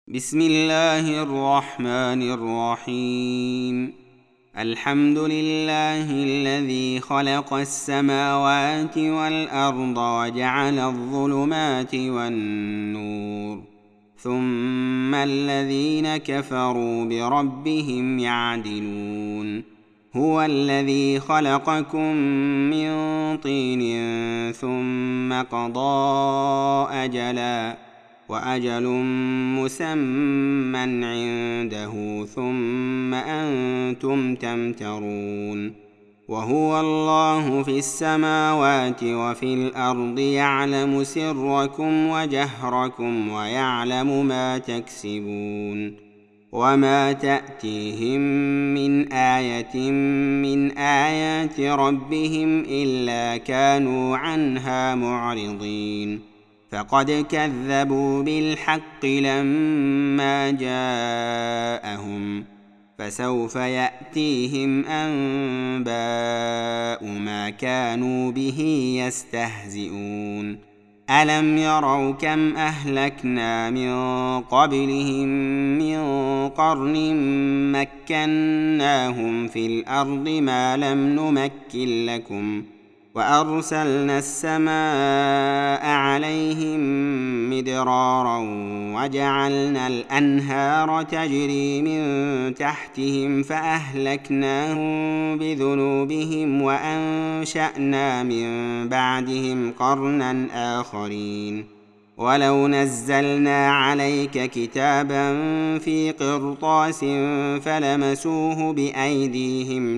بسم الله الرحمن الرحيم. الحمد لله الذي خلق السماوات والأرض وجعل الظلمات والنور، ثم الذين كفروا بربهم يعدلون. هو الذي خلقكم من طين ثم قضى أجلا، وأجل مسمى عنده، ثم أنتم تمترون. وهو الله في السماوات وفي الأرض، يعلم سركم وجهركم ويعلم ما تكسبون. وما تأتيهم من آية من آيات ربهم إلا كانوا عنها معرضين. فقد كذبوا بالحق لما جاءهم، فسوف يأتيهم أنباء ما كانوا به يستهزئون. ألم يروا كم أهلكنا من قبلهم من قرن مكناهم في الأرض ما لم نمكن لكم، وأرسلنا السماء عليهم مدرارا، وجعلنا الأنهار تجري من تحتهم فأهلكناهم بذنوبهم، وأنشأنا من بعدهم قرنا آخرين. ولو نزلنا عليك كتابا في قرطاس فلمسوه بأيديهم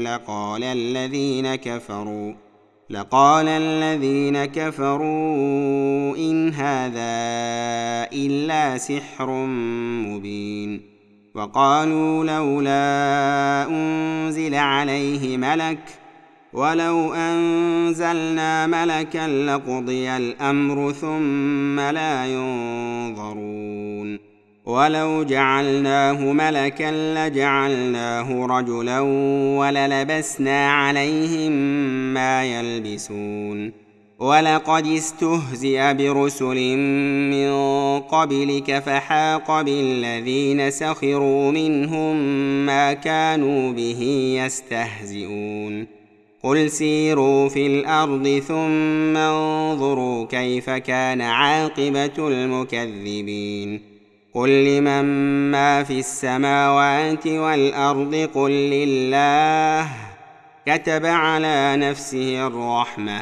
لقال الذين كفروا إن هذا إلا سحر مبين. وقالوا لولا أنزل عليه ملك، ولو أنزلنا ملكا لقضي الأمر ثم لا ينظرون. ولو جعلناه ملكا لجعلناه رجلا وللبسنا عليهم ما يلبسون. ولقد استهزئ برسل من قبلك فحاق بالذين سخروا منهم ما كانوا به يستهزئون. قل سيروا في الأرض ثم انظروا كيف كان عاقبة المكذبين. قل لمن ما في السماوات والأرض قل لله، كتب على نفسه الرحمة،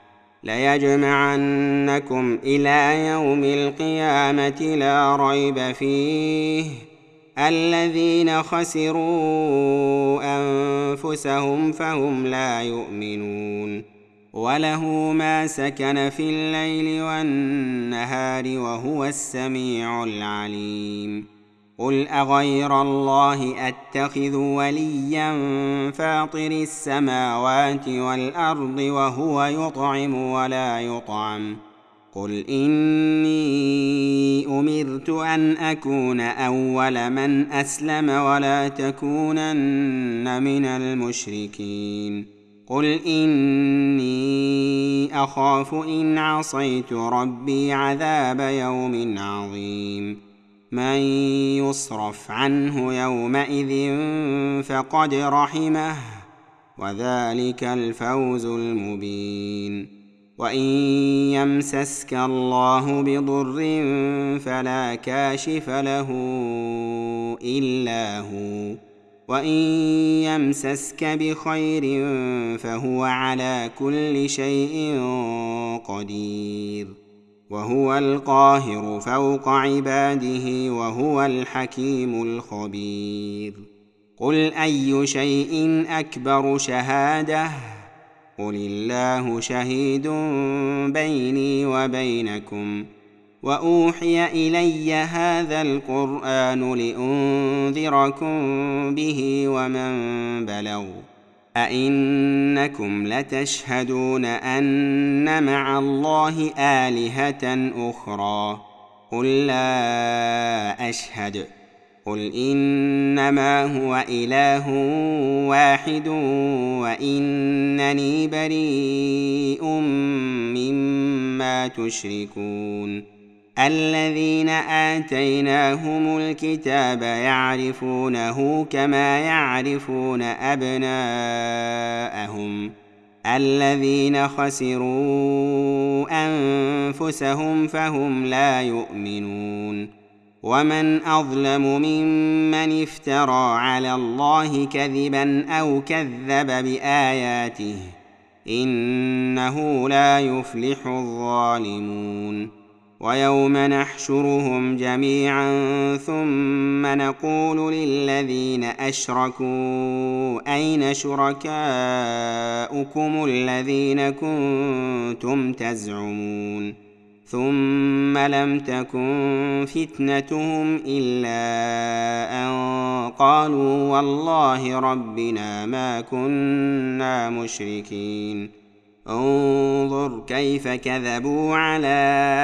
ليجمعنكم إلى يوم القيامة لا ريب فيه، الذين خسروا أنفسهم فهم لا يؤمنون. وله ما سكن في الليل والنهار وهو السميع العليم. قل أغير الله أتخذ وليا فاطر السماوات والأرض وهو يطعم ولا يطعم؟ قل إني أمرت أن أكون أول من أسلم ولا تكونن من المشركين. قل إني أخاف إن عصيت ربي عذاب يوم عظيم. من يصرف عنه يومئذ فقد رحمه، وذلك الفوز المبين. وإن يمسسك الله بضر فلا كاشف له إلا هو، وإن يمسسك بخير فهو على كل شيء قدير. وهو القاهر فوق عباده وهو الحكيم الخبير. قل أي شيء أكبر شهادة؟ قل الله شهيد بيني وبينكم. وأوحي إلي هذا القرآن لأنذركم به ومن بلغ. أئنكم لتشهدون أن مع الله آلهة أخرى؟ قل لا أشهد. قل إنما هو إله واحد وإنني بريء مما تشركون. الذين آتيناهم الكتاب يعرفونه كما يعرفون أبناءهم الذين خسروا أنفسهم فهم لا يؤمنون ومن أظلم ممن افترى على الله كذبا أو كذب بآياته إنه لا يفلح الظالمون ويوم نحشرهم جميعا ثم نقول للذين أشركوا أين شركاؤكم الذين كنتم تزعمون ثم لم تكن فتنتهم إلا أن قالوا والله ربنا ما كنا مشركين انظر كيف كذبوا على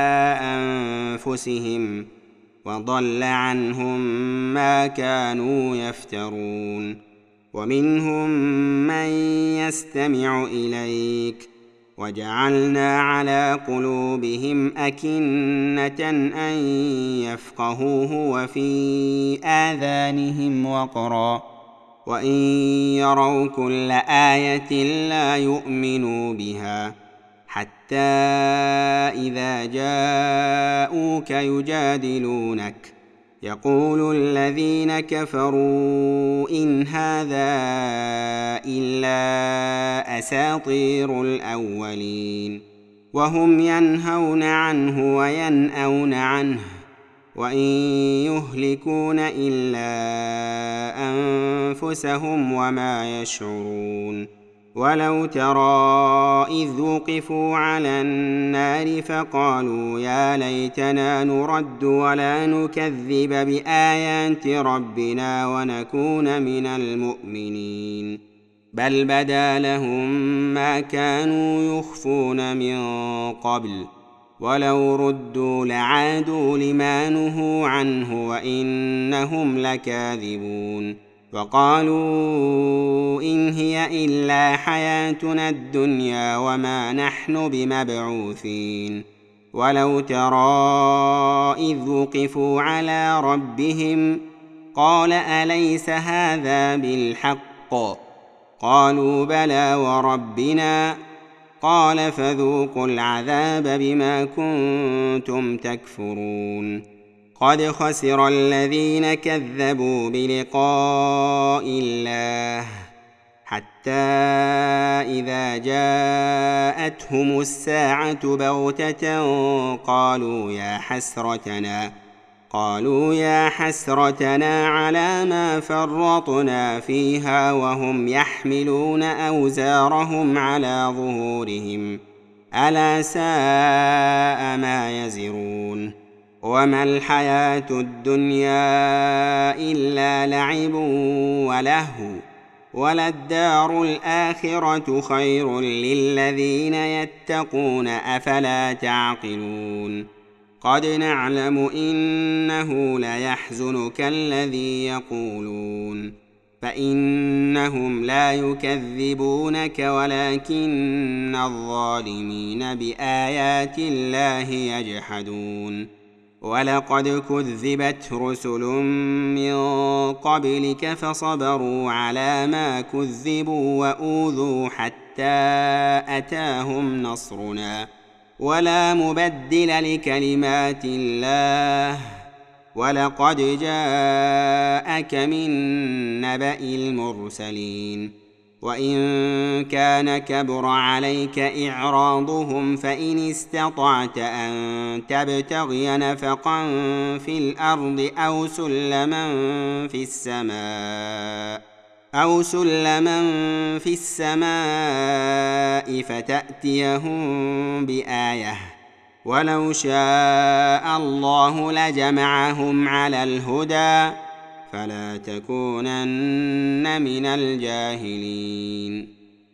أنفسهم وضل عنهم ما كانوا يفترون ومنهم من يستمع إليك وجعلنا على قلوبهم أكنة أن يفقهوه وفي آذانهم وقرا وإن يروا كل آية لا يؤمنوا بها حتى إذا جاءوك يجادلونك يقول الذين كفروا إن هذا إلا أساطير الأولين وهم ينهون عنه وينأون عنه وإن يهلكون إلا أنفسهم وما يشعرون ولو ترى إذ وقفوا على النار فقالوا يا ليتنا نرد ولا نكذب بآيات ربنا ونكون من المؤمنين بل بدا لهم ما كانوا يخفون من قبل ولو ردوا لعادوا لما نهوا عنه وإنهم لكاذبون وقالوا إن هي إلا حياتنا الدنيا وما نحن بمبعوثين ولو ترى إذ وقفوا على ربهم قال أليس هذا بالحق قالوا بلى وربنا قال فذوقوا العذاب بما كنتم تكفرون قد خسر الذين كذبوا بلقاء الله حتى إذا جاءتهم الساعة بغتة قالوا يا حسرتنا على ما فرطنا فيها وهم يحملون أوزارهم على ظهورهم ألا ساء ما يزرون وما الحياة الدنيا إلا لعب ولهو وللدار الآخرة خير للذين يتقون أفلا تعقلون قد نعلم إنه ليحزنك الذي يقولون فإنهم لا يكذبونك ولكن الظالمين بآيات الله يجحدون ولقد كذبت رسل من قبلك فصبروا على ما كذبوا وأوذوا حتى أتاهم نصرنا ولا مبدل لكلمات الله ولقد جاءك من نبأ المرسلين وإن كان كبر عليك إعراضهم فإن استطعت أن تبتغي نفقا في الأرض أو سلما في السماء فتأتيهم بآية ولو شاء الله لجمعهم على الهدى فلا تكونن من الجاهلين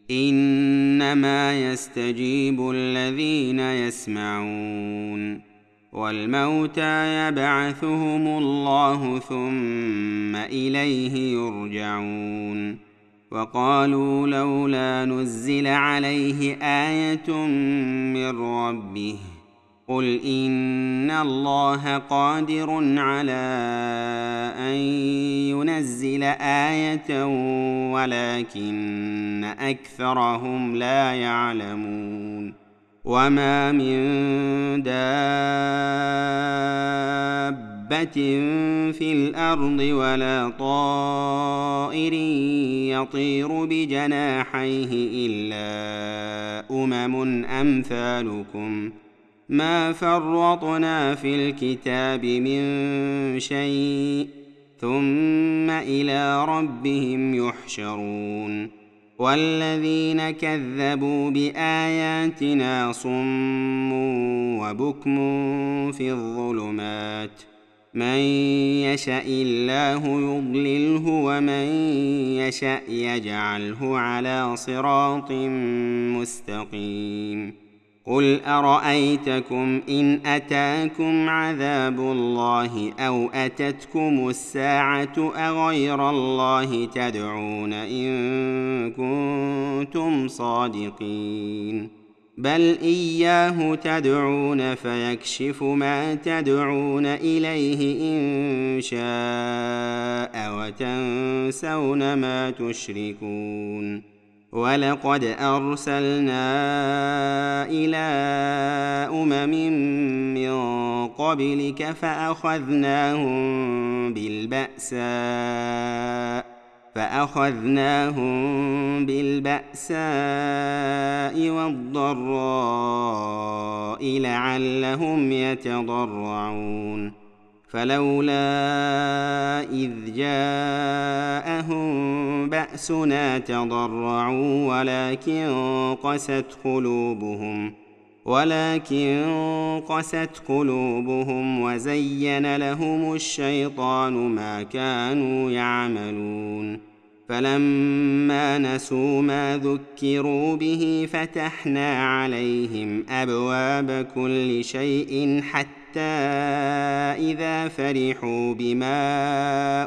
إنما يستجيب الذين يسمعون والموتى يبعثهم الله ثم إليه يرجعون وقالوا لولا نزل عليه آية من ربه قل إن الله قادر على أن ينزل آية ولكن أكثرهم لا يعلمون وما من دابة في الأرض ولا طائر يطير بجناحيه إلا أمم أمثالكم ما فرطنا في الكتاب من شيء ثم إلى ربهم يحشرون والذين كذبوا بآياتنا صم وبكم في الظلمات من يشاء الله يضلله ومن يشاء يجعله على صراط مستقيم قل أرأيتكم إن أتاكم عذاب الله أو أتتكم الساعة أغير الله تدعون إن كنتم صادقين بل إياه تدعون فيكشف ما تدعون إليه إن شاء وتنسون ما تشركون ولقد أرسلنا إلى من قبلك فأخذناهم بالبأساء والضراء لعلهم يتضرعون فلولا إذ جاءهم بأسنا تضرعوا ولكن قست قلوبهم وزين لهم الشيطان ما كانوا يعملون فلما نسوا ما ذكروا به فتحنا عليهم أبواب كل شيء حتى إذا فرحوا بما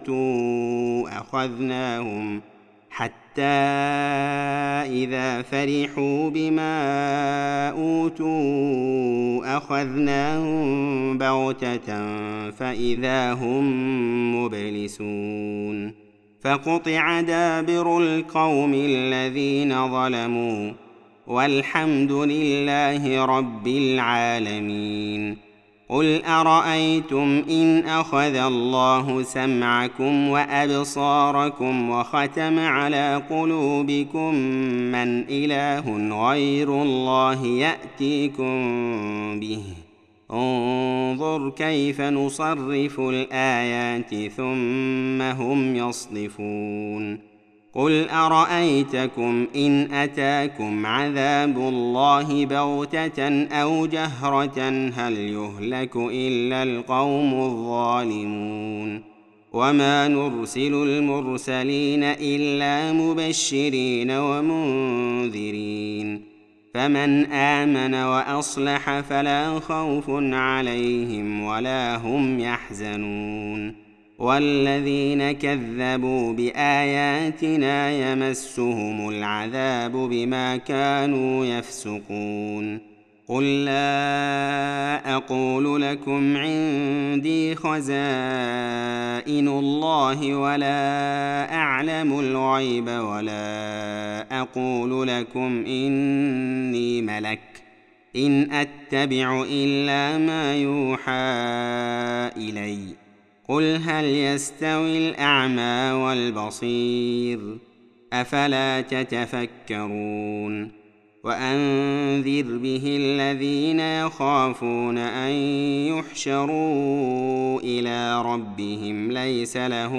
أوتوا أخذناهم بغتة فإذا هم مبلسون فقطع دابر القوم الذين ظلموا والحمد لله رب العالمين قل أرأيتم إن أخذ الله سمعكم وأبصاركم وختم على قلوبكم من إله غير الله يأتيكم به انظر كيف نصرف الآيات ثم هم يصدفون قل أرأيتكم إن أتاكم عذاب الله بغتة أو جهرة هل يهلك إلا القوم الظالمون وما نرسل المرسلين إلا مبشرين ومنذرين فمن آمن وأصلح فلا خوف عليهم ولا هم يحزنون والذين كذبوا بآياتنا يمسهم العذاب بما كانوا يفسقون قل لا أقول لكم عندي خزائن الله ولا أعلم الغيب ولا أقول لكم إني ملك إن أتبع إلا ما يوحى إلي قل هل يستوي الأعمى والبصير أفلا تتفكرون وأنذر به الذين يخافون أن يحشروا إلى ربهم ليس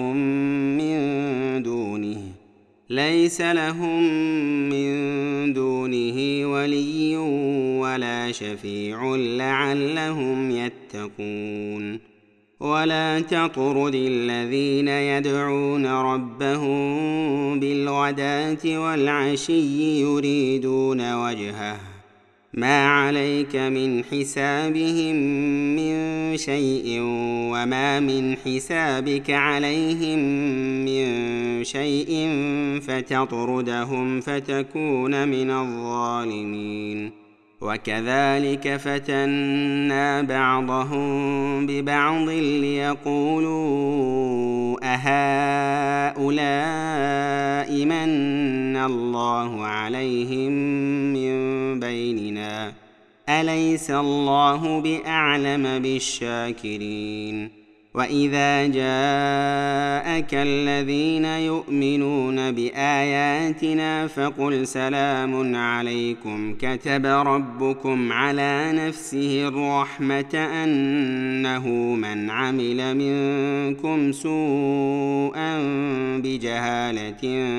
لهم من دونه ولي ولا شفيع لعلهم يتقون ولا تطرد الذين يدعون ربهم بالغداة والعشي يريدون وجهه ما عليك من حسابهم من شيء وما من حسابك عليهم من شيء فتطردهم فتكون من الظالمين وكذلك فتنا بعضهم ببعض ليقولوا أهؤلاء من الله عليهم من بيننا أليس الله بأعلم بالشاكرين وإذا جاءك الذين يؤمنون بآياتنا فقل سلام عليكم كتب ربكم على نفسه الرحمة أنه من عمل منكم سوءا بجهالة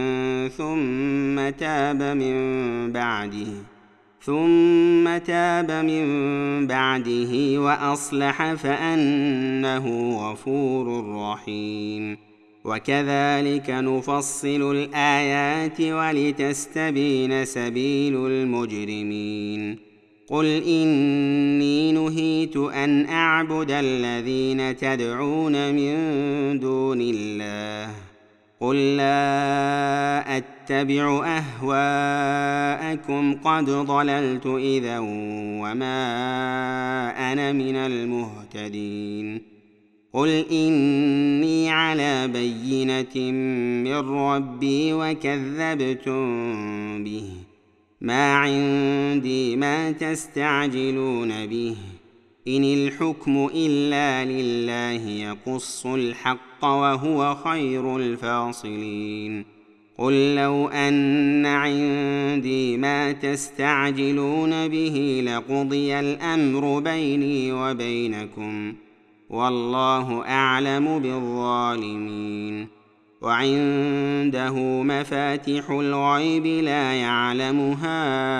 ثم تاب من بعده وأصلح فأنه غفور رحيم وكذلك نفصل الآيات ولتستبين سبيل المجرمين قل إني نهيت أن أعبد الذين تدعون من دون الله قل لا أتبع أهواءكم قد ضللت إذا وما أنا من المهتدين قل إني على بينة من ربي وكذبتم به ما عندي ما تستعجلون به إن الحكم إلا لله يقص الحق وهو خير الفاصلين قل لو أن عندي ما تستعجلون به لقضي الأمر بيني وبينكم والله أعلم بالظالمين وعنده مفاتح الغيب لا يعلمها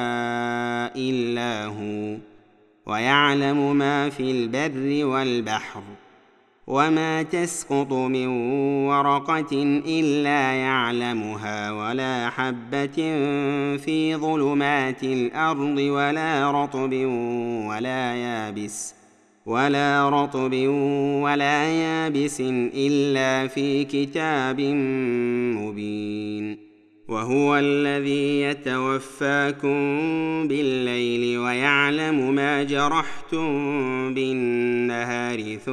إلا هو ويعلم ما في البر والبحر وما تسقط من ورقة إلا يعلمها ولا حبة في ظلمات الأرض ولا رطب ولا يابس إلا في كتاب مبين وهو الذي يتوفاكم بالليل ويعلم ما جرحتم بالنهار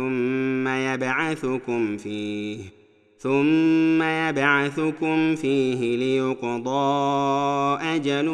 ثم يبعثكم فيه ليقضى أجل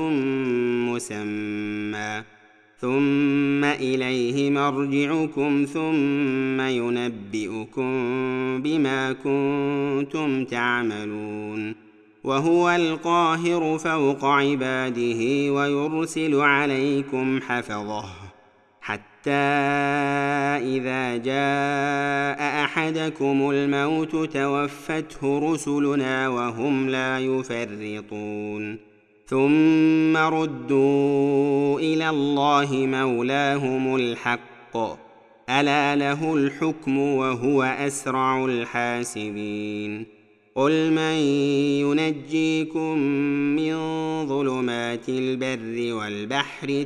مسمى ثم إليه مرجعكم ثم ينبئكم بما كنتم تعملون وهو القاهر فوق عباده ويرسل عليكم حفظه حتى إذا جاء أحدكم الموت توفته رسلنا وهم لا يفرطون ثم ردوا إلى الله مولاهم الحق ألا له الحكم وهو أسرع الحاسبين قل من ينجيكم من ظلمات البر والبحر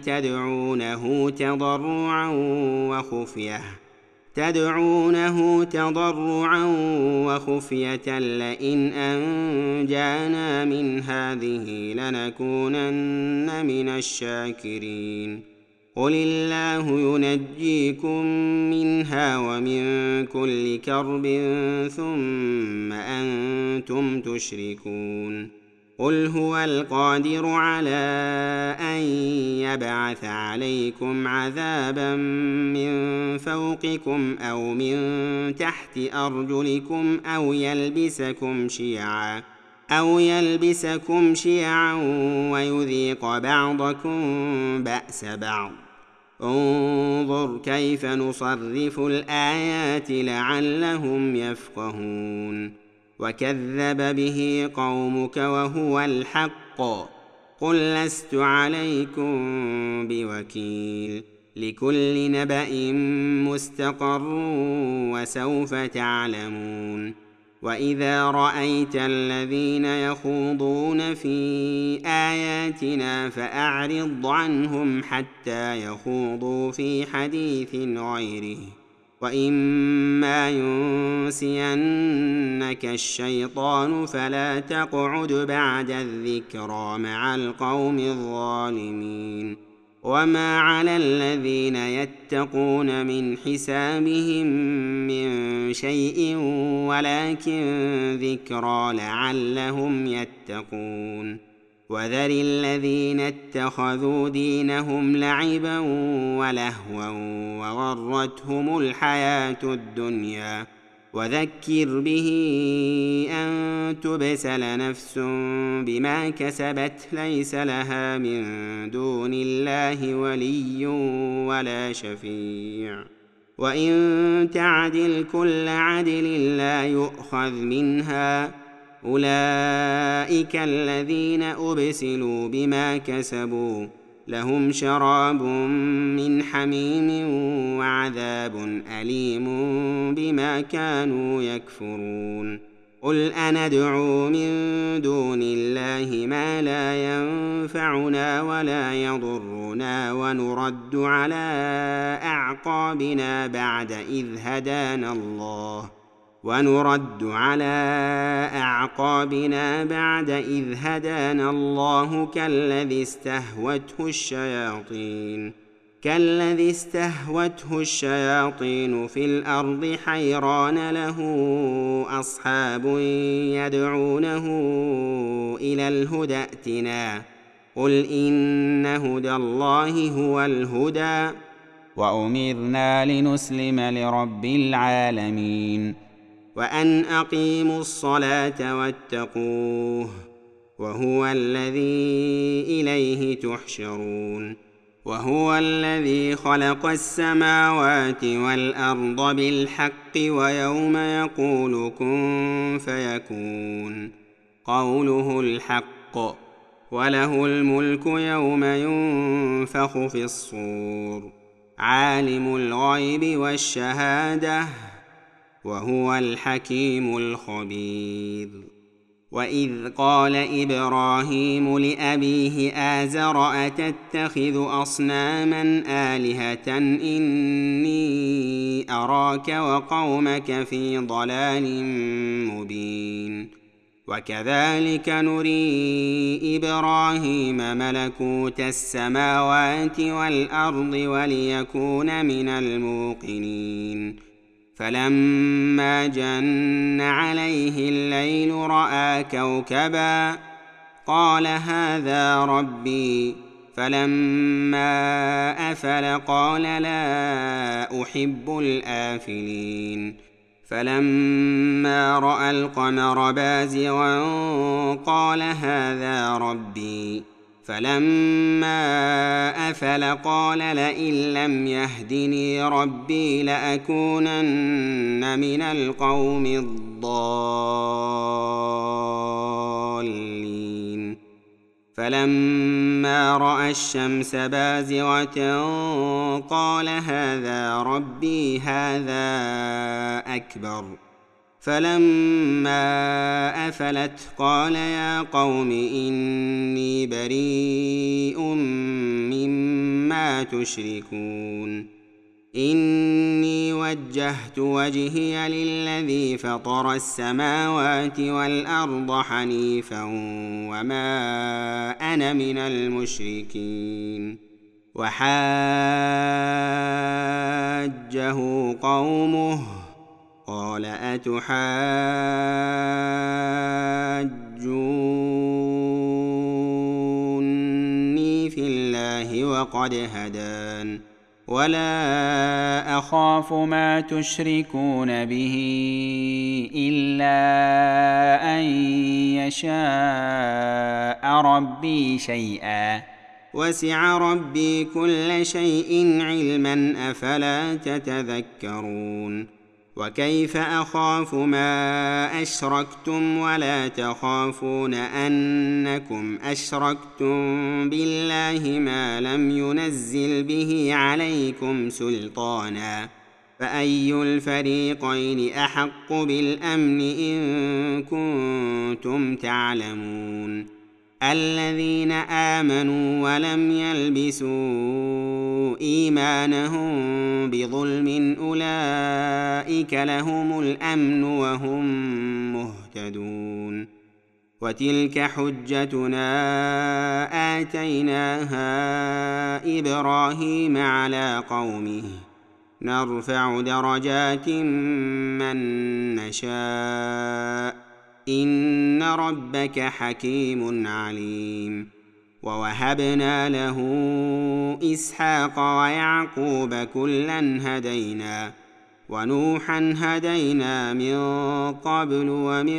تدعونه تضرعا وخفية لئن أنجانا من هذه لنكونن من الشاكرين قل الله ينجيكم منها ومن كل كرب ثم أنتم تشركون قل هو القادر على أن يبعث عليكم عذابا من فوقكم أو من تحت أرجلكم أو يلبسكم شيعا ويذيق بعضكم بأس بعض انظر كيف نصرف الآيات لعلهم يفقهون وكذب به قومك وهو الحق قل لست عليكم بوكيل لكل نبأ مستقر وسوف تعلمون وإذا رأيت الذين يخوضون في آياتنا فأعرض عنهم حتى يخوضوا في حديث غيره وإما ينسينك الشيطان فلا تقعد بعد الذكرى مع القوم الظالمين وما على الذين يتقون من حسابهم من شيء ولكن ذكرى لعلهم يتقون. وذر الذين اتخذوا دينهم لعبا ولهوا وغرتهم الحياة الدنيا وذكر به أن تبسل نفس بما كسبت ليس لها من دون الله ولي ولا شفيع وإن تعدل كل عدل لا يؤخذ منها أولئك الذين أبسلوا بما كسبوا لهم شراب من حميم وعذاب أليم بما كانوا يكفرون. قل أندعو من دون الله ما لا ينفعنا ولا يضرنا ونرد على أعقابنا بعد إذ هدانا الله كالذي استهوته الشياطين في الأرض حيران له أصحاب يدعونه إلى الهدى ائتنا قل إن هدى الله هو الهدى وأمرنا لنسلم لرب العالمين وأن أقيموا الصلاة واتقوه وهو الذي إليه تحشرون. وهو الذي خلق السماوات والأرض بالحق ويوم يقول كن فيكون قوله الحق وله الملك يوم ينفخ في الصور عالم الغيب والشهادة وهو الحكيم الخبير. وإذ قال إبراهيم لأبيه آزر أتتخذ أصناما آلهة إني أراك وقومك في ضلال مبين. وكذلك نري إبراهيم ملكوت السماوات والأرض وليكون من الموقنين. فلما جن عليه الليل رأى كوكبا قال هذا ربي فلما أفل قال لا أحب الآفلين. فلما رأى القمر بازغا قال هذا ربي فلما أفل قال لئن لم يهدني ربي لأكونن من القوم الضالين. فلما رأى الشمس بازغة قال هذا ربي هذا أكبر. فلما أفلت قال يا قوم إني بريء مما تشركون إني وجهت وجهي للذي فطر السماوات والأرض حنيفا وما أنا من المشركين. وحاجه قومه قال أتحاجوني في الله وقد هدان ولا أخاف ما تشركون به إلا أن يشاء ربي شيئا وسع ربي كل شيء علما أفلا تتذكرون. وكيف أخاف ما أشركتم ولا تخافون أنكم أشركتم بالله ما لم ينزل به عليكم سلطانا فأي الفريقين أحق بالأمن إن كنتم تعلمون. الذين آمنوا ولم يلبسوا إيمانهم بظلم أولئك لهم الأمن وهم مهتدون. وتلك حجتنا آتيناها إبراهيم على قومه نرفع درجات من نشاء إن ربك حكيم عليم. ووهبنا له إسحاق ويعقوب كلا هدينا ونوحا هدينا من قبل ومن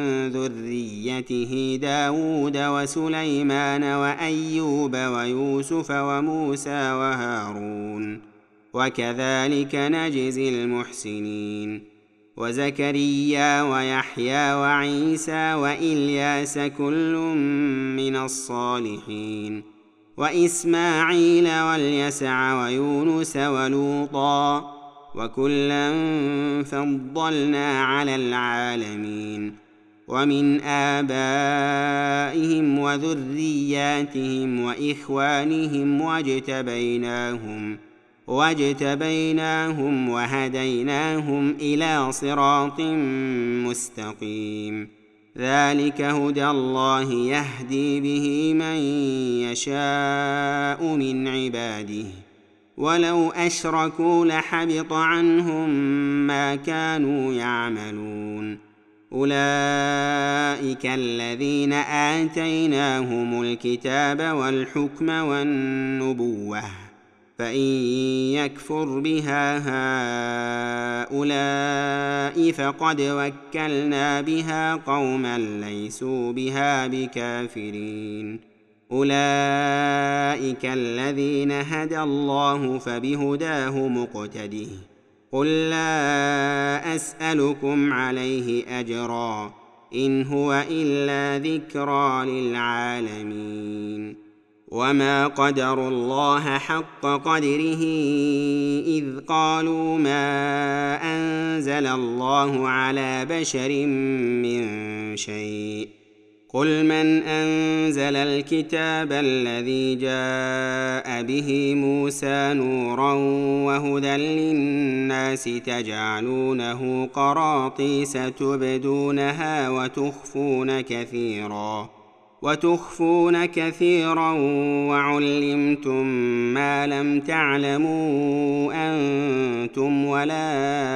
ذريته داود وسليمان وأيوب ويوسف وموسى وهارون وكذلك نجزي المحسنين. وزكريا ويحيى وعيسى وإلياس كل من الصالحين وإسماعيل واليسع ويونس ولوطا وكلا فضلنا على العالمين. ومن آبائهم وذرياتهم وإخوانهم واجتبيناهم وهديناهم إلى صراط مستقيم. ذلك هدى الله يهدي به من يشاء من عباده ولو أشركوا لحبط عنهم ما كانوا يعملون. أولئك الذين آتيناهم الكتاب والحكم والنبوة فإن يكفر بها هؤلاء فقد وكلنا بها قوما ليسوا بها بكافرين. أولئك الذين هدى الله فبهداه مقتده قل لا أسألكم عليه أجرا إن هو إلا ذكرى للعالمين. وما قدروا الله حق قدره إذ قالوا ما أنزل الله على بشر من شيء قل من أنزل الكتاب الذي جاء به موسى نورا وهدى للناس تجعلونه قراطيس تبدونها وتخفون كثيرا وعلمتم ما لم تعلموا أنتم ولا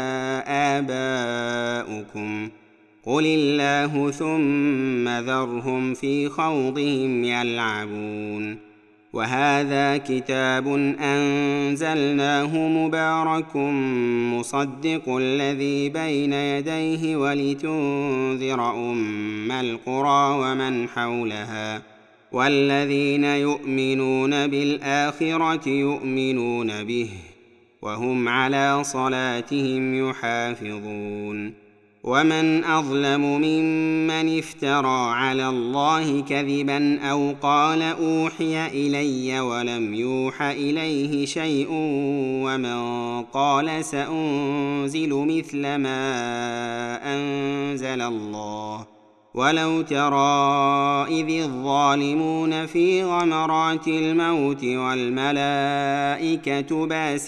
آباؤكم قل الله ثم ذرهم في خوضهم يلعبون. وهذا كتاب أنزلناه مبارك مصدق الذي بين يديه ولتنذر أم القرى ومن حولها والذين يؤمنون بالآخرة يؤمنون به وهم على صلاتهم يحافظون. ومن أظلم ممن افترى على الله كذبا أو قال أوحي إلي ولم يوح إليه شيء ومن قال سأنزل مثل ما أنزل الله ولو ترى إذ الظالمون في غمرات الموت والملائكة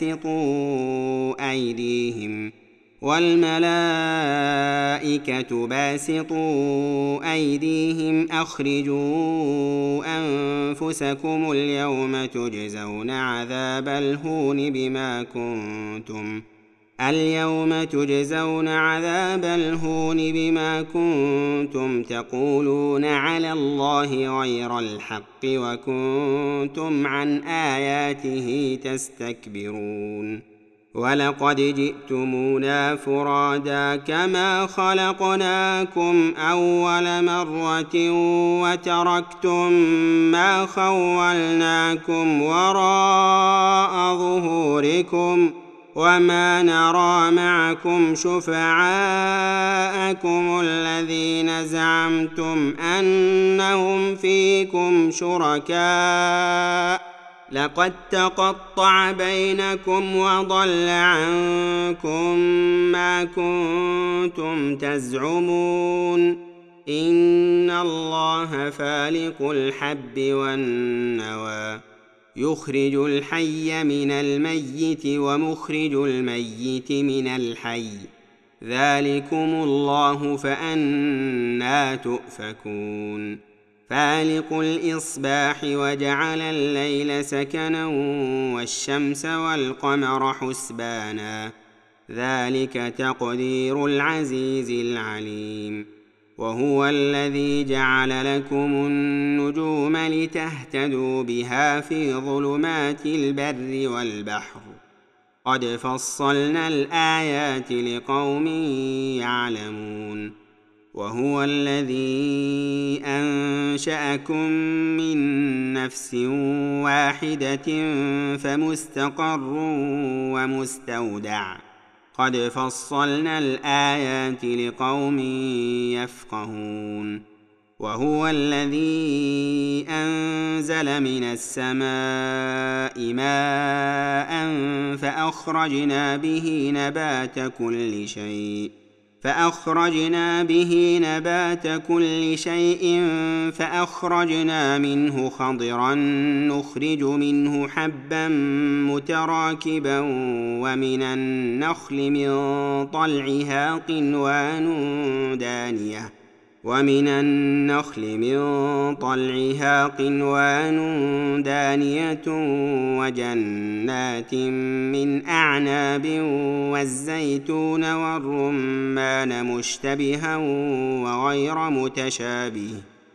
باسطوا أيديهم أخرجوا أنفسكم اليوم تجزون عذاب الهون بما كنتم تقولون على الله غير الحق وكنتم عن آياته تستكبرون. ولقد جئتمونا فرادا كما خلقناكم أول مرة وتركتم ما خولناكم وراء ظهوركم وما نرى معكم شفعاءكم الذين زعمتم أنهم فيكم شركاء لقد تقطع بينكم وضل عنكم ما كنتم تزعمون إن الله فالق الحب والنوى يخرج الحي من الميت ومخرج الميت من الحي ذلكم الله فأنى تؤفكون فالق الإصباح وجعل الليل سكنا والشمس والقمر حسبانا ذلك تقدير العزيز العليم وهو الذي جعل لكم النجوم لتهتدوا بها في ظلمات البر والبحر قد فصلنا الآيات لقوم يعلمون وهو الذي أنشأكم من نفس واحدة فمستقر ومستودع قد فصلنا الآيات لقوم يفقهون وهو الذي أنزل من السماء ماء فأخرجنا به نبات كل شيء فأخرجنا منه خضرا نخرج منه حبا متراكبا ومن النخل من طلعها قنوان دانية وجنات من أعناب والزيتون والرمان مشتبها وغير متشابه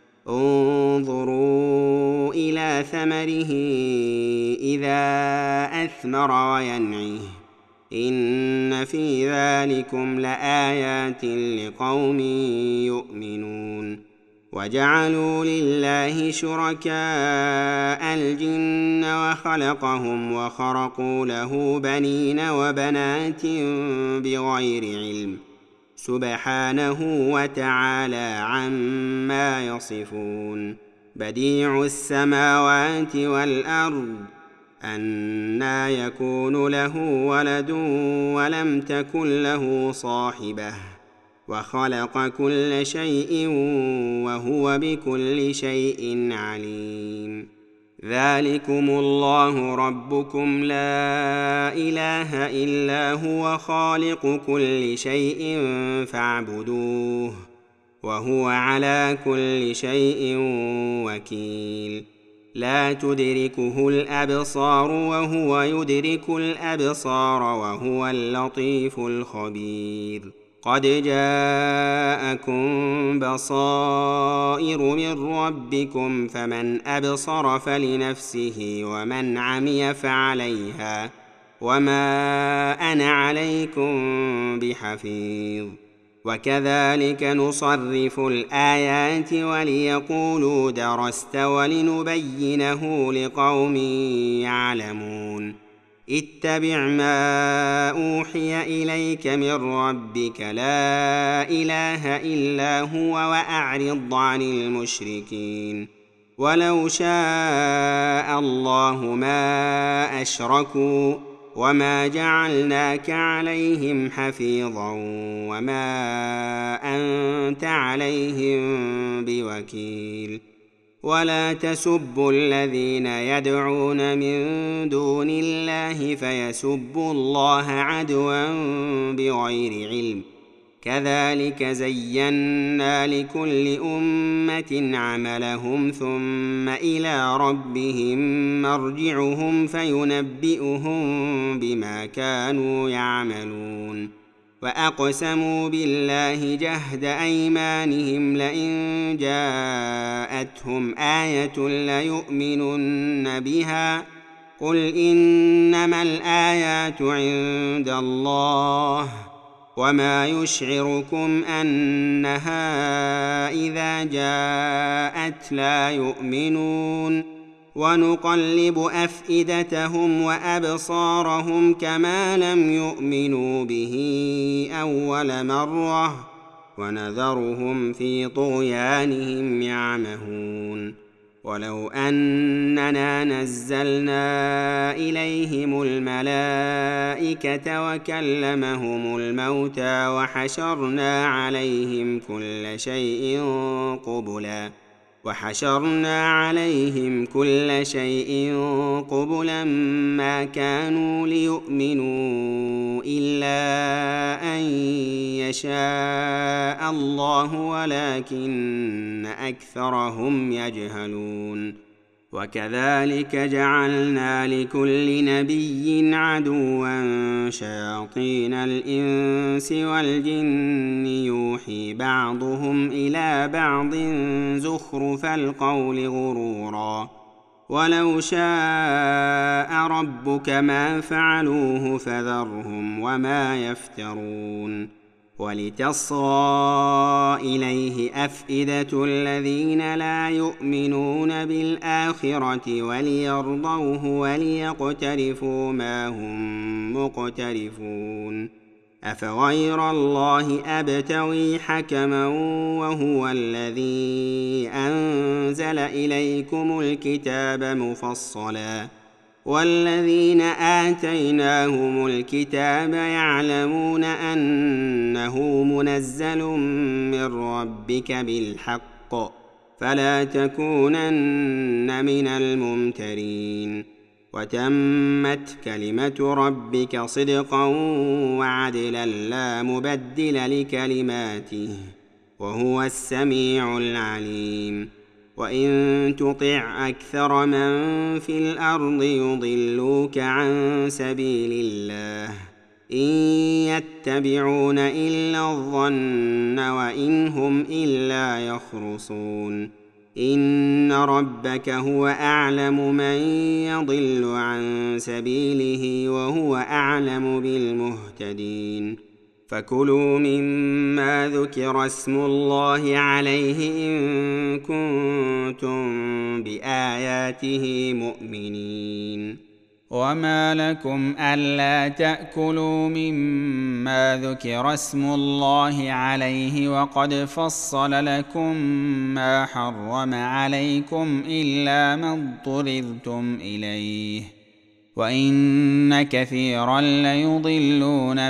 انظروا إلى ثمره إذا أثمر وينعه إن في ذلكم لآيات لقوم يؤمنون وجعلوا لله شركاء الجن وخلقهم وخرقوا له بنين وبنات بغير علم سبحانه وتعالى عما يصفون بديع السماوات والأرض أنى يكون له ولد ولم تكن له صاحبة وخلق كل شيء وهو بكل شيء عليم ذلكم الله ربكم لا إله إلا هو خالق كل شيء فاعبدوه وهو على كل شيء وكيل لا تدركه الأبصار وهو يدرك الأبصار وهو اللطيف الخبير قد جاءكم بصائر من ربكم فمن أبصر فلنفسه ومن عمي فعليها وما أنا عليكم بحفيظ وكذلك نصرف الآيات وليقولوا درست ولنبينه لقوم يعلمون اتبع ما أوحي إليك من ربك لا إله إلا هو وأعرض عن المشركين ولو شاء الله ما أشركوا وما جعلناك عليهم حفيظا وما أنت عليهم بوكيل ولا تسبوا الذين يدعون من دون الله فيسبوا الله عدوا بغير علم كذلك زينا لكل أمة عملهم ثم إلى ربهم مرجعهم فينبئهم بما كانوا يعملون وأقسموا بالله جهد أيمانهم لئن جاءتهم آية ليؤمنن بها قل إنما الآيات عند الله وما يشعركم أنها إذا جاءت لا يؤمنون ونقلب أفئدتهم وأبصارهم كما لم يؤمنوا به أول مرة ونذرهم في طغيانهم يعمهون ولو أننا نزلنا إليهم الملائكة وكلمهم الموتى وحشرنا عليهم كل شيء قبلا ما كانوا ليؤمنوا إلا أن يشاء الله ولكن أكثرهم يجهلون. وكذلك جعلنا لكل نبي عدوا شياطين الإنس والجن يوحي بعضهم إلى بعض زخرف القول غرورا ولو شاء ربك ما فعلوه فذرهم وما يفترون. ولتصغى إليه أفئدة الذين لا يؤمنون بالآخرة وليرضوه وليقترفوا ما هم مقترفون. أفغير الله أبتغي حكما وهو الذي أنزل إليكم الكتاب مفصلا والذين آتيناهم الكتاب يعلمون أنه منزل من ربك بالحق فلا تكونن من الممترين. وتمت كلمة ربك صدقا وعدلا لا مبدل لكلماته وهو السميع العليم. وإن تطع أكثر من في الأرض يضلوك عن سبيل الله إن يتبعون إلا الظن وإن هم إلا يخرصون. إن ربك هو أعلم من يضل عن سبيله وهو أعلم بالمهتدين. فكلوا مما ذكر اسم الله عليه إن كنتم بآياته مؤمنين. وما لكم ألا تأكلوا مما ذكر اسم الله عليه وقد فصل لكم ما حرم عليكم إلا ما اضطررتم إليه وإن كثيرا ليضلون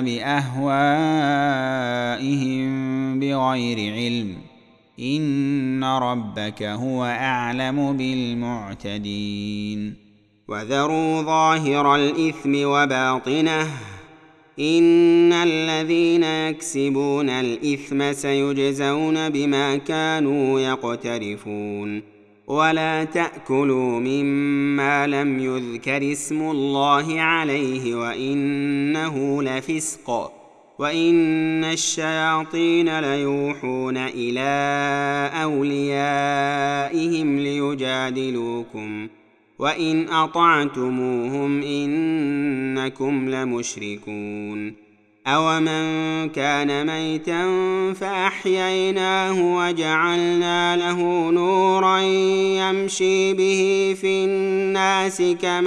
بأهوائهم بغير علم إن ربك هو أعلم بالمعتدين. وذروا ظاهر الإثم وباطنه إن الذين يكسبون الإثم سيجزون بما كانوا يقترفون. ولا تأكلوا مما لم يذكر اسم الله عليه وإنه لفسق وإن الشياطين ليوحون إلى أوليائهم ليجادلوكم وإن أطعتموهم إنكم لمشركون. أومن كان ميتا فأحييناه وجعلنا له نورا يمشي به في الناس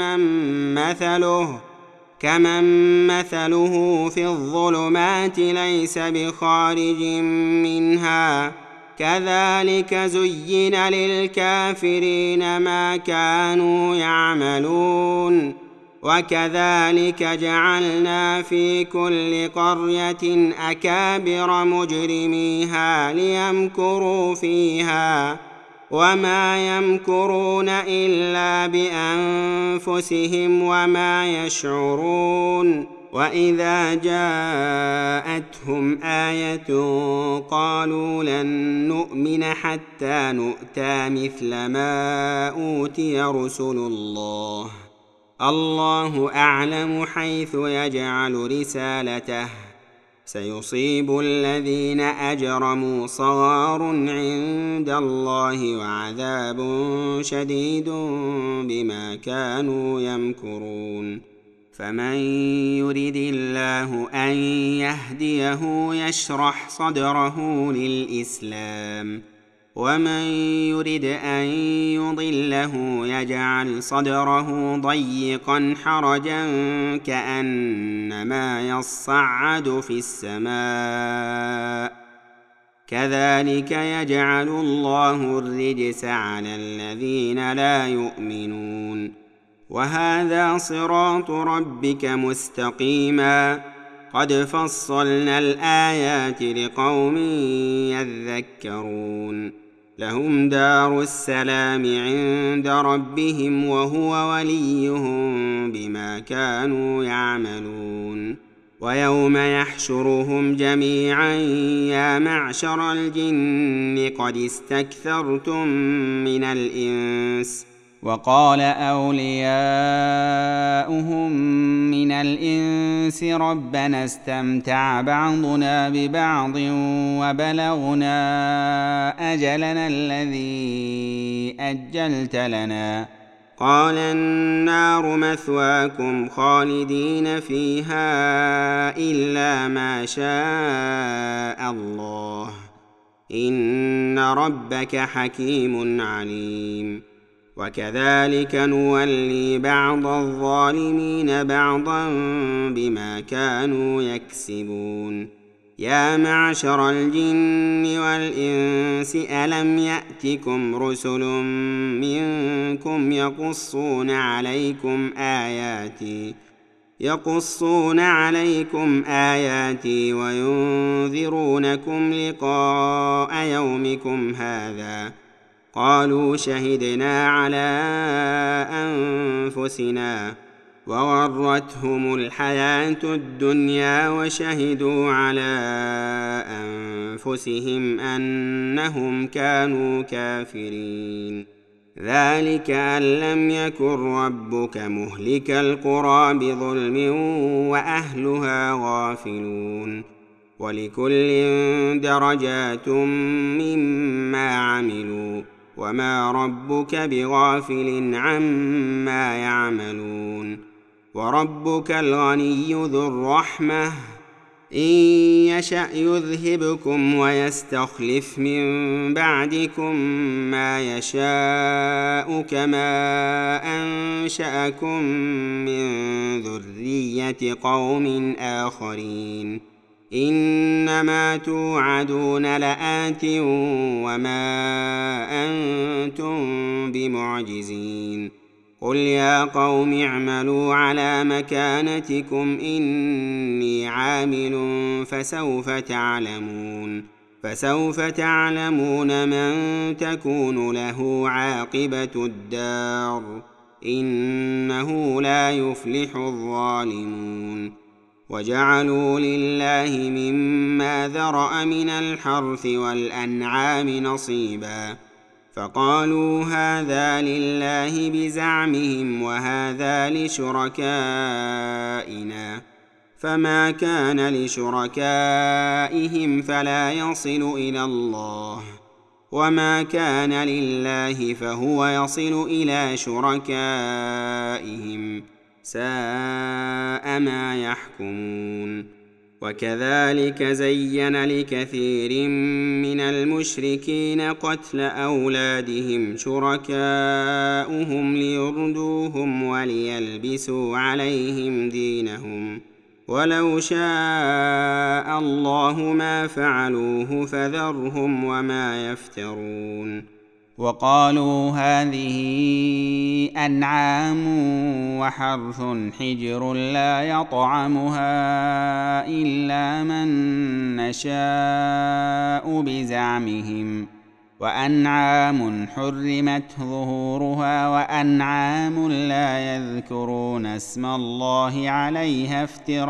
كمن مثله في الظلمات ليس بخارج منها كذلك زين للكافرين ما كانوا يعملون. وكذلك جعلنا في كل قرية أكابر مجرميها ليمكروا فيها وما يمكرون إلا بأنفسهم وما يشعرون. وإذا جاءتهم آية قالوا لن نؤمن حتى نؤتى مثل ما أوتي رسل الله الله أعلم حيث يجعل رسالته سيصيب الذين أجرموا صغار عند الله وعذاب شديد بما كانوا يمكرون. فمن يرد الله أن يهديه يشرح صدره للإسلام ومن يرد أن يضله يجعل صدره ضيقا حرجا كأنما يصعد في السماء كذلك يجعل الله الرجس على الذين لا يؤمنون. وهذا صراط ربك مستقيما قد فصلنا الآيات لقوم يذكرون. لهم دار السلام عند ربهم وهو وليهم بما كانوا يعملون. ويوم يحشرهم جميعا يا معشر الجن قد استكثرتم من الإنس وقال أولياؤهم من الإنس ربنا استمتع بعضنا ببعض وبلغنا أجلنا الذي أجلت لنا قال النار مثواكم خالدين فيها إلا ما شاء الله إن ربك حكيم عليم وكذلك نولي بعض الظالمين بعضا بما كانوا يكسبون يا معشر الجن والإنس ألم يأتكم رسل منكم يقصون عليكم آياتي وينذرونكم لقاء يومكم هذا قالوا شهدنا على أنفسنا وغرتهم الحياة الدنيا وشهدوا على أنفسهم أنهم كانوا كافرين ذلك أن لم يكن ربك مهلك القرى بظلم وأهلها غافلون ولكل درجات مما عملوا وما ربك بغافل عما يعملون وربك الغني ذو الرحمة إن يشأ يذهبكم ويستخلف من بعدكم ما يشاء كما أنشأكم من ذرية قوم آخرين إنما توعدون لآت وما أنتم بمعجزين قل يا قوم اعملوا على مكانتكم إني عامل فسوف تعلمون من تكون له عاقبة الدار إنه لا يفلح الظالمون وجعلوا لله مما ذرأ من الحرث والأنعام نصيبا فقالوا هذا لله بزعمهم وهذا لشركائنا فما كان لشركائهم فلا يصل إلى الله وما كان لله فهو يصل إلى شركائهم ساء ما يحكمون وكذلك زين لكثير من المشركين قتل أولادهم شركاؤهم ليردوهم وليلبسوا عليهم دينهم ولو شاء الله ما فعلوه فذرهم وما يفترون وقالوا هذه أنعام وحرث حجر لا يطعمها إلا من نشاء بزعمهم وأنعام حرمت ظهورها وأنعام لا يذكرون اسم الله عليها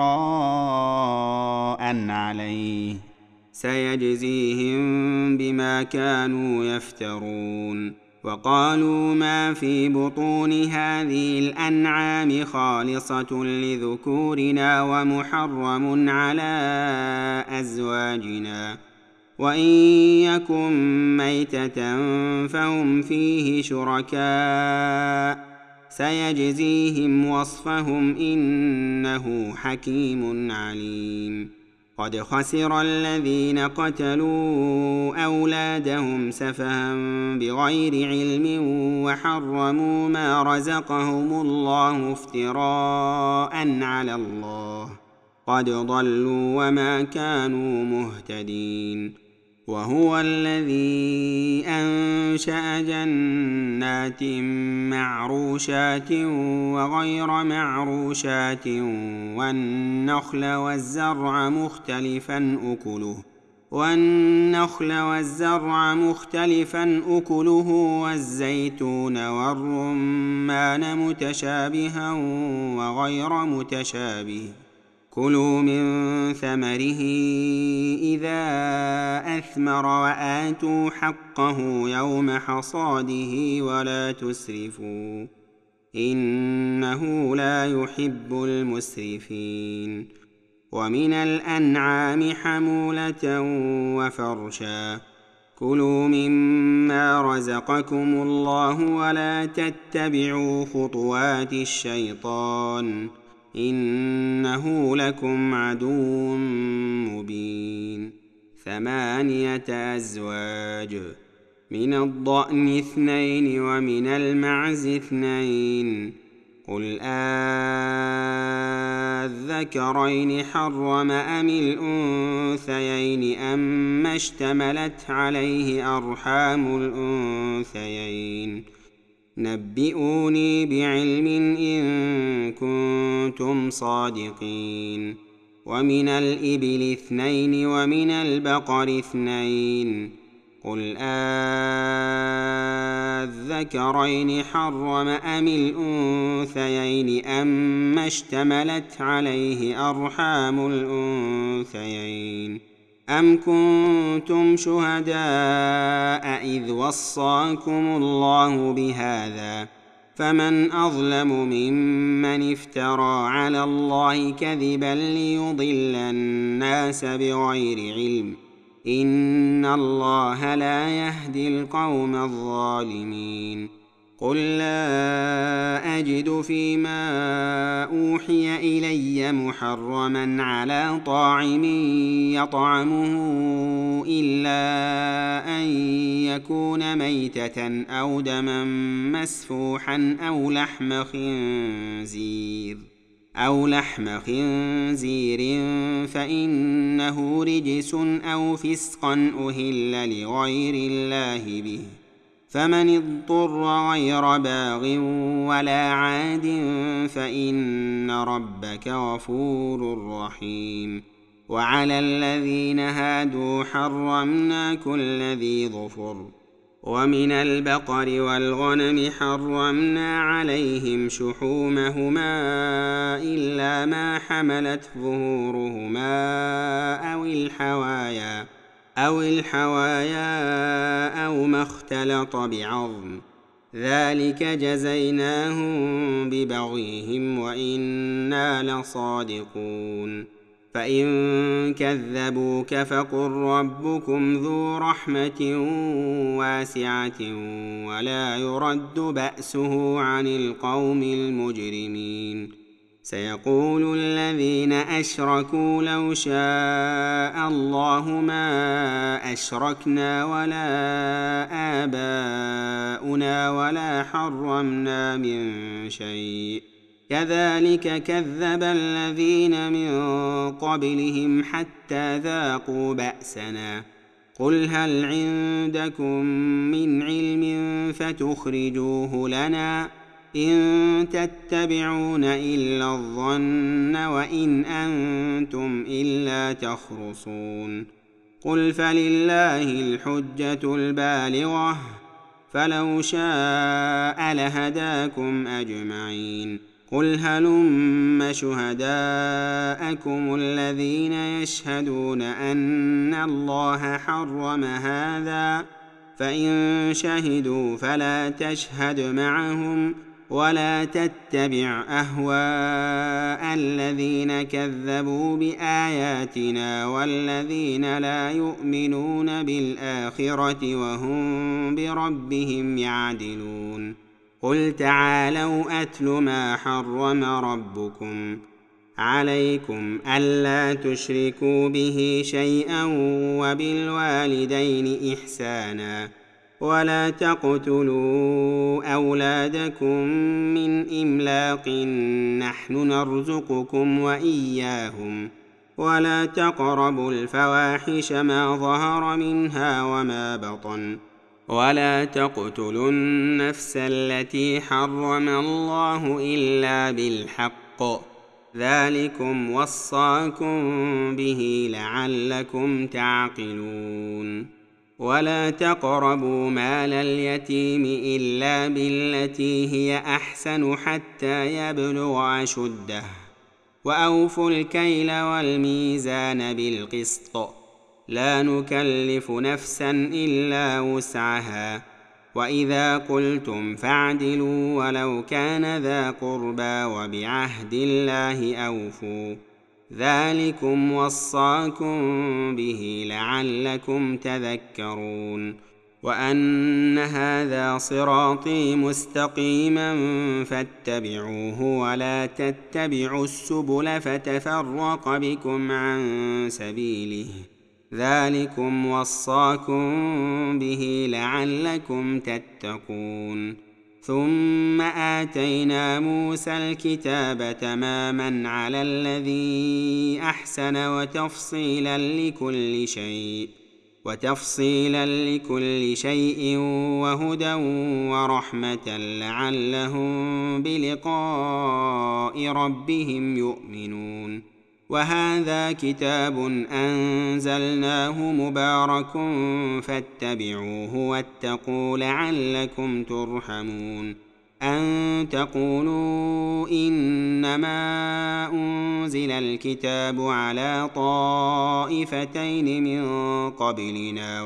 افتراء عليه سيجزيهم بما كانوا يفترون وقالوا ما في بطون هذه الأنعام خالصة لذكورنا ومحرم على أزواجنا وإن يكن ميتة فهم فيه شركاء سيجزيهم وصفهم إنه حكيم عليم قد خسر الذين قتلوا أولادهم سفها بغير علم وحرموا ما رزقهم الله افتراء على الله قد ضلوا وما كانوا مهتدين وهو الذي أنشأ جنات معروشات وغير معروشات والنخل والزرع مختلفا أكله والزيتون والرمان متشابها وغير متشابه كلوا من ثمره إذا أثمر وآتوا حقه يوم حصاده ولا تسرفوا إنه لا يحب المسرفين. ومن الأنعام حمولة وفرشا كلوا مما رزقكم الله ولا تتبعوا خطوات الشيطان إنه لكم عدو مبين. 8 أزواج من الضأن 2 ومن المعز 2 قل أذكرين حرم أم الأنثيين أما اشتملت عليه أرحام الأنثيين نبئوني بعلم إن كنتم صادقين. ومن الإبل 2 ومن البقر 2 قل أذكرين حرم أم الأنثيين أما اشتملت عليه أرحام الأنثيين أم كنتم شهداء إذ وصاكم الله بهذا فمن أظلم ممن افترى على الله كذبا ليضل الناس بغير علم إن الله لا يهدي القوم الظالمين. قل لا أجد فيما أوحي إلي محرما على طاعم يطعمه إلا أن يكون ميتة أو دما مسفوحا أو لحم خنزير فإنه رجس أو فسقا أهل لغير الله به فمن اضطر غير باغ ولا عاد فإن ربك غفور رحيم. وعلى الذين هادوا حرمنا كل ذي ظفر ومن البقر والغنم حرمنا عليهم شحومهما إلا ما حملت ظهورهما أو الحوايا أو ما اختلط بعظم ذلك جزيناهم ببغيهم وإنا لصادقون. فإن كذبوك فقل ربكم ذو رحمة واسعة ولا يرد بأسه عن القوم المجرمين. سيقول الذين أشركوا لو شاء الله ما أشركنا ولا آباؤنا ولا حرمنا من شيء كذلك كذب الذين من قبلهم حتى ذاقوا بأسنا. قل هل عندكم من علم فتخرجوه لنا إن تتبعون إلا الظن وإن أنتم إلا تخرصون. قل فلله الحجة البالغة فلو شاء لهداكم أجمعين. قل هلم شهداءكم الذين يشهدون أن الله حرم هذا فإن شهدوا فلا تشهد معهم ولا تتبع أهواء الذين كذبوا بآياتنا والذين لا يؤمنون بالآخرة وهم بربهم يعدلون. قل تعالوا أتل ما حرم ربكم عليكم ألا تشركوا به شيئا وبالوالدين إحسانا ولا تقتلوا أولادكم من إملاق نحن نرزقكم وإياهم ولا تقربوا الفواحش ما ظهر منها وما بطن ولا تقتلوا النفس التي حرم الله إلا بالحق ذلكم وصاكم به لعلكم تعقلون. ولا تقربوا مال اليتيم إلا بالتي هي أحسن حتى يبلغ أشده وأوفوا الكيل والميزان بالقسط لا نكلف نفسا إلا وسعها وإذا قلتم فاعدلوا ولو كان ذا قربى وبعهد الله أوفوا ذلكم وصاكم به لعلكم تذكرون وأن هذا صراطي مستقيما فاتبعوه ولا تتبعوا السبل فتفرق بكم عن سبيله ذلكم وصاكم به لعلكم تتقون ثم آتينا موسى الكتاب تماما على الذي أحسن وتفصيلا لكل شيء وهدى ورحمة لعلهم بلقاء ربهم يؤمنون وهذا كتاب أنزلناه مبارك فاتبعوه واتقوا لعلكم ترحمون أن تقولوا إنما أنزل الكتاب على طائفتين من قبلنا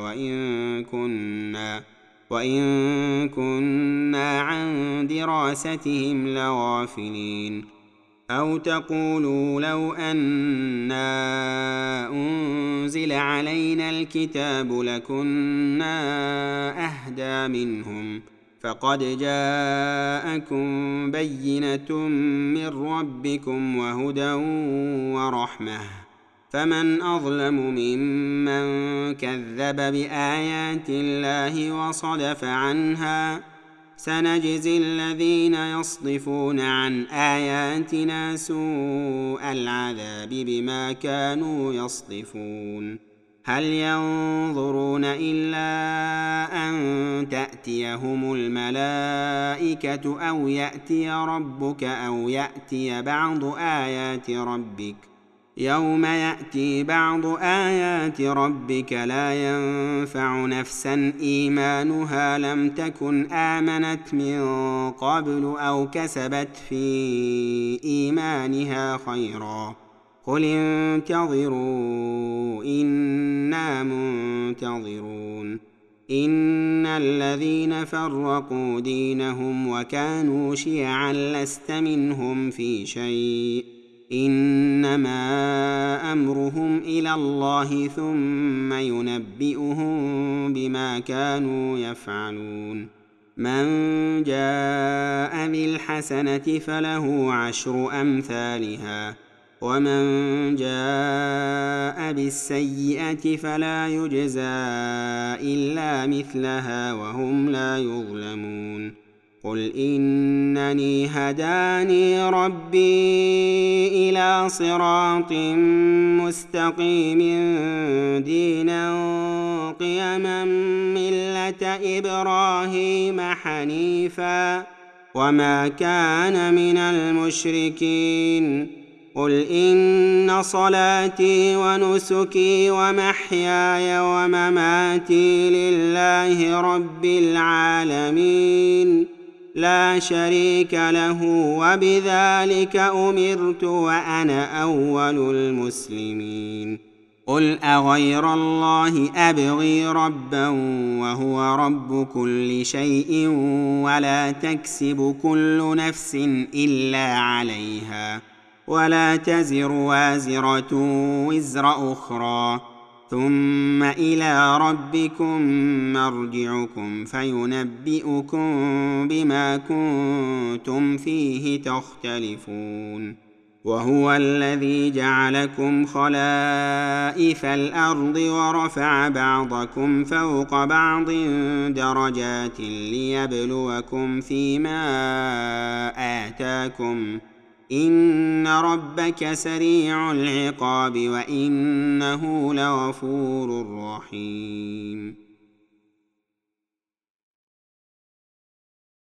وإن كنا عن دراستهم لغافلين أو تقولوا لو أنا أنزل علينا الكتاب لكنا أهدى منهم فقد جاءكم بينة من ربكم وهدى ورحمة فمن أظلم ممن كذب بآيات الله وصدف عنها سنجزي الذين يصدفون عن آياتنا سوء العذاب بما كانوا يصدفون هل ينظرون إلا أن تأتيهم الملائكة أو يأتي ربك أو يأتي بعض آيات ربك يوم يأتي بعض آيات ربك لا ينفع نفسا إيمانها لم تكن آمنت من قبل أو كسبت في إيمانها خيرا قل انتظروا إنا منتظرون إن الذين فرقوا دينهم وكانوا شيعا لست منهم في شيء إنما أمرهم إلى الله ثم ينبئهم بما كانوا يفعلون من جاء بالحسنة فله 10 أمثالها ومن جاء بالسيئة فلا يجزى إلا مثلها وهم لا يظلمون قل إنني هداني ربي إلى صراط مستقيم دينا قيما ملة إبراهيم حنيفا وما كان من المشركين قل إن صلاتي ونسكي ومحياي ومماتي لله رب العالمين لا شريك له وبذلك أمرت وأنا أول المسلمين قل أغير الله أبغي ربا وهو رب كل شيء ولا تكسب كل نفس إلا عليها ولا تزر وازرة وزر أخرى ثم إلى ربكم مرجعكم فينبئكم بما كنتم فيه تختلفون وهو الذي جعلكم خلائف الأرض ورفع بعضكم فوق بعض درجات ليبلوكم فيما آتاكم إن ربك سريع العقاب وإنه لغفور رحيم